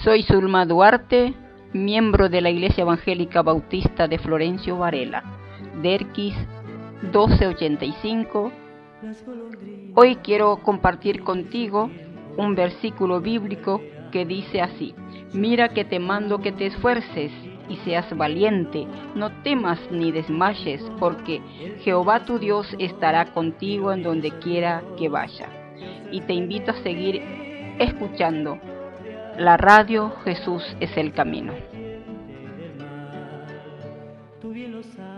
Soy Zulma Duarte, miembro de la Iglesia Evangélica Bautista de Florencio Varela, Derquis 1285. Hoy quiero compartir contigo un versículo bíblico que dice así: mira que te mando que te esfuerces y seas valiente, no temas ni desmayes, porque Jehová tu Dios estará contigo en donde quiera que vaya. Y te invito a seguir escuchando la radio Jesús es el camino.